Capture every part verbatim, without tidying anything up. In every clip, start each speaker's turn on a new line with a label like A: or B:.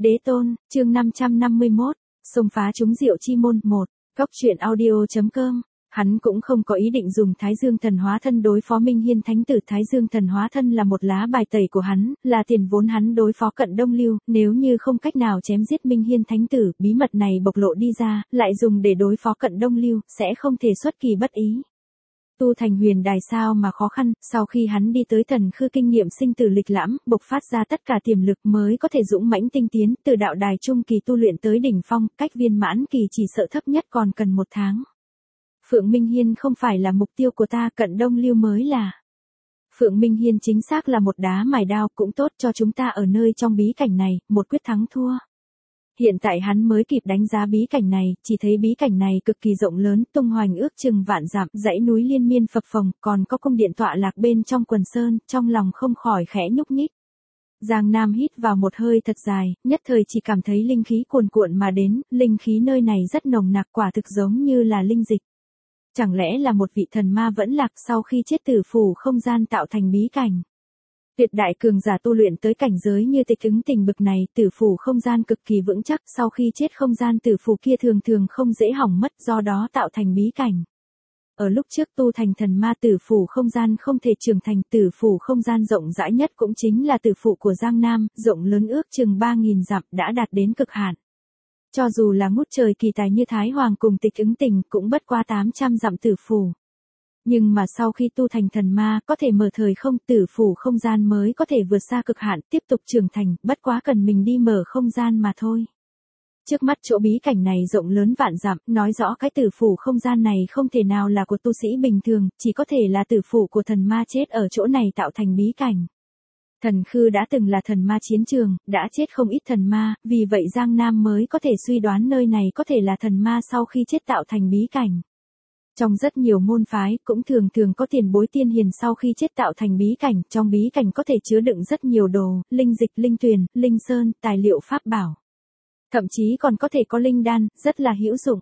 A: Đế tôn, chương năm trăm năm mươi mốt, xông phá trúng diệu chi môn, một, Cóc truyện audio.com. Hắn cũng không có ý định dùng Thái Dương thần hóa thân đối phó Minh Hiên Thánh tử. Thái Dương thần hóa thân là một lá bài tẩy của hắn, là tiền vốn hắn đối phó Cận Đông Lưu, nếu như không cách nào chém giết Minh Hiên Thánh tử, bí mật này bộc lộ đi ra, lại dùng để đối phó Cận Đông Lưu, sẽ không thể xuất kỳ bất ý. Tu thành huyền đài sao mà khó khăn, sau khi hắn đi tới thần khư kinh nghiệm sinh tử lịch lãm, bộc phát ra tất cả tiềm lực mới có thể dũng mãnh tinh tiến, từ đạo đài trung kỳ tu luyện tới đỉnh phong, cách viên mãn kỳ chỉ sợ thấp nhất còn cần một tháng. Phượng Minh Hiên không phải là mục tiêu của ta, Cận Đông Lưu mới là. Phượng Minh Hiên chính xác là một đá mài đao, cũng tốt cho chúng ta ở nơi trong bí cảnh này, một quyết thắng thua. Hiện tại hắn mới kịp đánh giá bí cảnh này, chỉ thấy bí cảnh này cực kỳ rộng lớn, tung hoành ước chừng vạn dặm, dãy núi liên miên phập phồng, còn có cung điện tọa lạc bên trong quần sơn, trong lòng không khỏi khẽ nhúc nhích. Giang Nam hít vào một hơi thật dài, nhất thời chỉ cảm thấy linh khí cuồn cuộn mà đến, linh khí nơi này rất nồng nặc, quả thực giống như là linh dịch. Chẳng lẽ là một vị thần ma vẫn lạc sau khi chết tử phủ không gian tạo thành bí cảnh? Tuyệt đại cường giả tu luyện tới cảnh giới như Tịch Ứng Tình bực này, tử phủ không gian cực kỳ vững chắc, sau khi chết không gian tử phủ kia thường thường không dễ hỏng mất, do đó tạo thành bí cảnh. Ở lúc trước tu thành thần ma, tử phủ không gian không thể trưởng thành, tử phủ không gian rộng rãi nhất cũng chính là tử phủ của Giang Nam, rộng lớn ước chừng ba nghìn dặm, đã đạt đến cực hạn. Cho dù là ngút trời kỳ tài như Thái Hoàng cùng Tịch Ứng Tình cũng bất qua tám trăm dặm tử phủ. Nhưng mà sau khi tu thành thần ma, có thể mở thời không, tử phủ không gian mới có thể vượt xa cực hạn, tiếp tục trưởng thành, bất quá cần mình đi mở không gian mà thôi. Trước mắt chỗ bí cảnh này rộng lớn vạn dặm, nói rõ cái tử phủ không gian này không thể nào là của tu sĩ bình thường, chỉ có thể là tử phủ của thần ma chết ở chỗ này tạo thành bí cảnh. Thần khư đã từng là thần ma chiến trường, đã chết không ít thần ma, vì vậy Giang Nam mới có thể suy đoán nơi này có thể là thần ma sau khi chết tạo thành bí cảnh. Trong rất nhiều môn phái, cũng thường thường có tiền bối tiên hiền sau khi chết tạo thành bí cảnh, trong bí cảnh có thể chứa đựng rất nhiều đồ, linh dịch, linh tuyền, linh sơn, tài liệu pháp bảo. Thậm chí còn có thể có linh đan, rất là hữu dụng.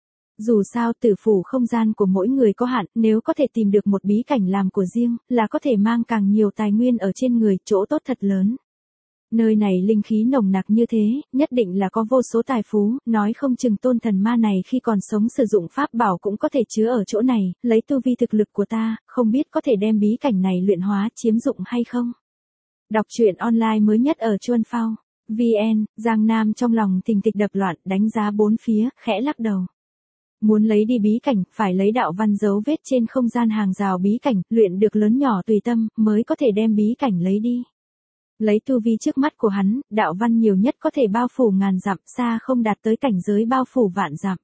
A: Dù sao tử phủ không gian của mỗi người có hạn, nếu có thể tìm được một bí cảnh làm của riêng, là có thể mang càng nhiều tài nguyên ở trên người, chỗ tốt thật lớn. Nơi này linh khí nồng nặc như thế, nhất định là có vô số tài phú, nói không chừng tôn thần ma này khi còn sống sử dụng pháp bảo cũng có thể chứa ở chỗ này, lấy tu vi thực lực của ta, không biết có thể đem bí cảnh này luyện hóa, chiếm dụng hay không. Đọc truyện online mới nhất ở Chuan Phao, vê en, Giang Nam trong lòng thình thịch đập loạn, đánh giá bốn phía, khẽ lắc đầu. Muốn lấy đi bí cảnh, phải lấy đạo văn dấu vết trên không gian hàng rào bí cảnh, luyện được lớn nhỏ tùy tâm, mới có thể đem bí cảnh lấy đi. Lấy tu vi trước mắt của hắn, đạo văn nhiều nhất có thể bao phủ ngàn dặm, xa không đạt tới cảnh giới bao phủ vạn dặm.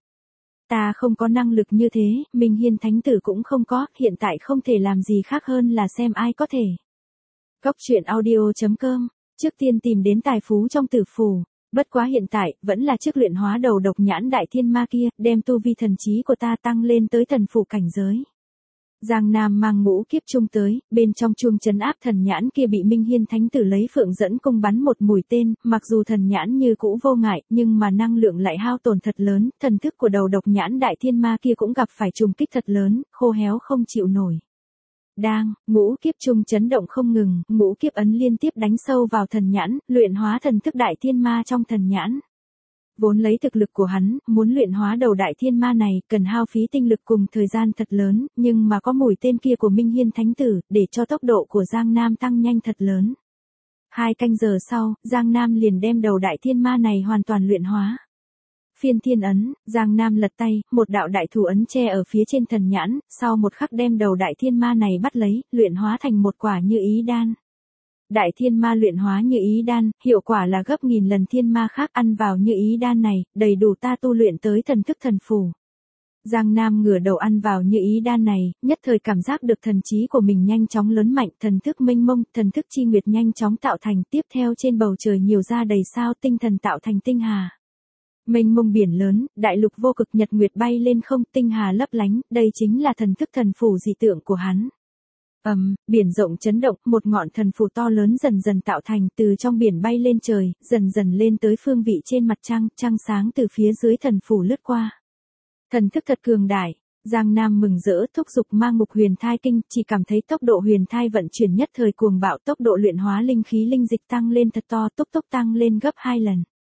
A: Ta không có năng lực như thế, Minh Hiên Thánh tử cũng không có, hiện tại không thể làm gì khác hơn là xem ai có thể. Cóc truyện audio.com, trước tiên tìm đến tài phú trong tử phủ. Bất quá hiện tại, vẫn là trước luyện hóa đầu độc nhãn đại thiên ma kia, đem tu vi thần trí của ta tăng lên tới thần phủ cảnh giới. Giang Nam mang ngũ kiếp chung tới, bên trong chuông trấn áp thần nhãn kia bị Minh Hiên Thánh tử lấy phượng dẫn cung bắn một mũi tên, mặc dù thần nhãn như cũ vô ngại, nhưng mà năng lượng lại hao tổn thật lớn, thần thức của đầu độc nhãn đại thiên ma kia cũng gặp phải trùng kích thật lớn, khô héo không chịu nổi. Đang, ngũ kiếp chung chấn động không ngừng, ngũ kiếp ấn liên tiếp đánh sâu vào thần nhãn, luyện hóa thần thức đại thiên ma trong thần nhãn. Vốn lấy thực lực của hắn, muốn luyện hóa đầu đại thiên ma này, cần hao phí tinh lực cùng thời gian thật lớn, nhưng mà có mũi tên kia của Minh Hiên Thánh tử, để cho tốc độ của Giang Nam tăng nhanh thật lớn. Hai canh giờ sau, Giang Nam liền đem đầu đại thiên ma này hoàn toàn luyện hóa. Phiên thiên ấn, Giang Nam lật tay, một đạo đại thủ ấn che ở phía trên thần nhãn, sau một khắc đem đầu đại thiên ma này bắt lấy, luyện hóa thành một quả như ý đan. Đại thiên ma luyện hóa như ý đan, hiệu quả là gấp nghìn lần thiên ma khác, ăn vào như ý đan này, đầy đủ ta tu luyện tới thần thức thần phủ. Giang Nam ngửa đầu ăn vào như ý đan này, nhất thời cảm giác được thần trí của mình nhanh chóng lớn mạnh, thần thức mênh mông, thần thức chi nguyệt nhanh chóng tạo thành, tiếp theo trên bầu trời nhiều ra đầy sao, tinh thần tạo thành tinh hà. Mênh mông biển lớn, đại lục vô cực, nhật nguyệt bay lên không, tinh hà lấp lánh, đây chính là thần thức thần phủ dị tượng của hắn. Ầm, um, biển rộng chấn động, một ngọn thần phù to lớn dần dần tạo thành, từ trong biển bay lên trời, dần dần lên tới phương vị trên mặt trăng, trăng sáng từ phía dưới thần phù lướt qua. Thần thức thật cường đại, Giang Nam mừng rỡ thúc giục mang ngục huyền thai kinh, chỉ cảm thấy tốc độ huyền thai vận chuyển nhất thời cuồng bạo, tốc độ luyện hóa linh khí linh dịch tăng lên thật to, tốc tốc tăng lên gấp hai lần.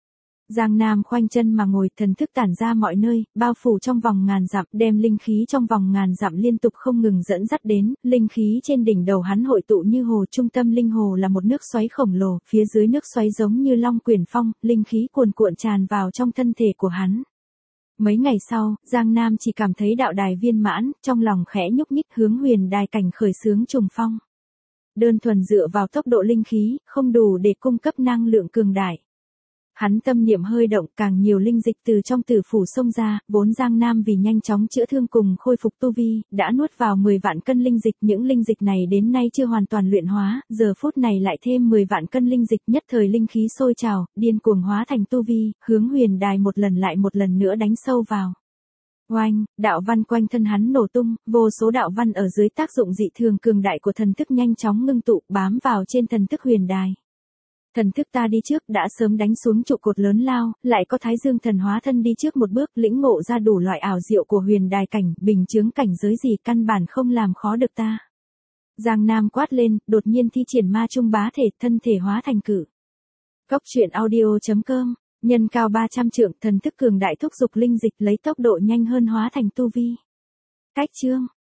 A: Giang Nam khoanh chân mà ngồi, thần thức tản ra mọi nơi, bao phủ trong vòng ngàn dặm, đem linh khí trong vòng ngàn dặm liên tục không ngừng dẫn dắt đến, linh khí trên đỉnh đầu hắn hội tụ như hồ, trung tâm linh hồ là một nước xoáy khổng lồ, phía dưới nước xoáy giống như long quyển phong, linh khí cuồn cuộn tràn vào trong thân thể của hắn. Mấy ngày sau, Giang Nam chỉ cảm thấy đạo đài viên mãn, trong lòng khẽ nhúc nhích hướng huyền đài cảnh khởi xướng trùng phong. Đơn thuần dựa vào tốc độ linh khí, không đủ để cung cấp năng lượng cường đại. Hắn tâm niệm hơi động, càng nhiều linh dịch từ trong tử phủ xông ra, vốn Giang Nam vì nhanh chóng chữa thương cùng khôi phục tu vi, đã nuốt vào mười vạn cân linh dịch, những linh dịch này đến nay chưa hoàn toàn luyện hóa, giờ phút này lại thêm mười vạn cân linh dịch, nhất thời linh khí sôi trào, điên cuồng hóa thành tu vi, hướng huyền đài một lần lại một lần nữa đánh sâu vào. Oanh, đạo văn quanh thân hắn nổ tung, vô số đạo văn ở dưới tác dụng dị thường cường đại của thần thức nhanh chóng ngưng tụ, bám vào trên thần thức huyền đài. Thần thức ta đi trước đã sớm đánh xuống trụ cột lớn lao, lại có Thái Dương thần hóa thân đi trước một bước, lĩnh ngộ ra đủ loại ảo diệu của huyền đài cảnh, bình chướng cảnh giới gì căn bản không làm khó được ta. Giang Nam quát lên, đột nhiên thi triển ma trung bá thể, thân thể hóa thành cự. Cốc truyện audio chấm com, nhân cao ba trăm trượng, thần thức cường đại thúc dục linh dịch lấy tốc độ nhanh hơn hóa thành tu vi. Cách chương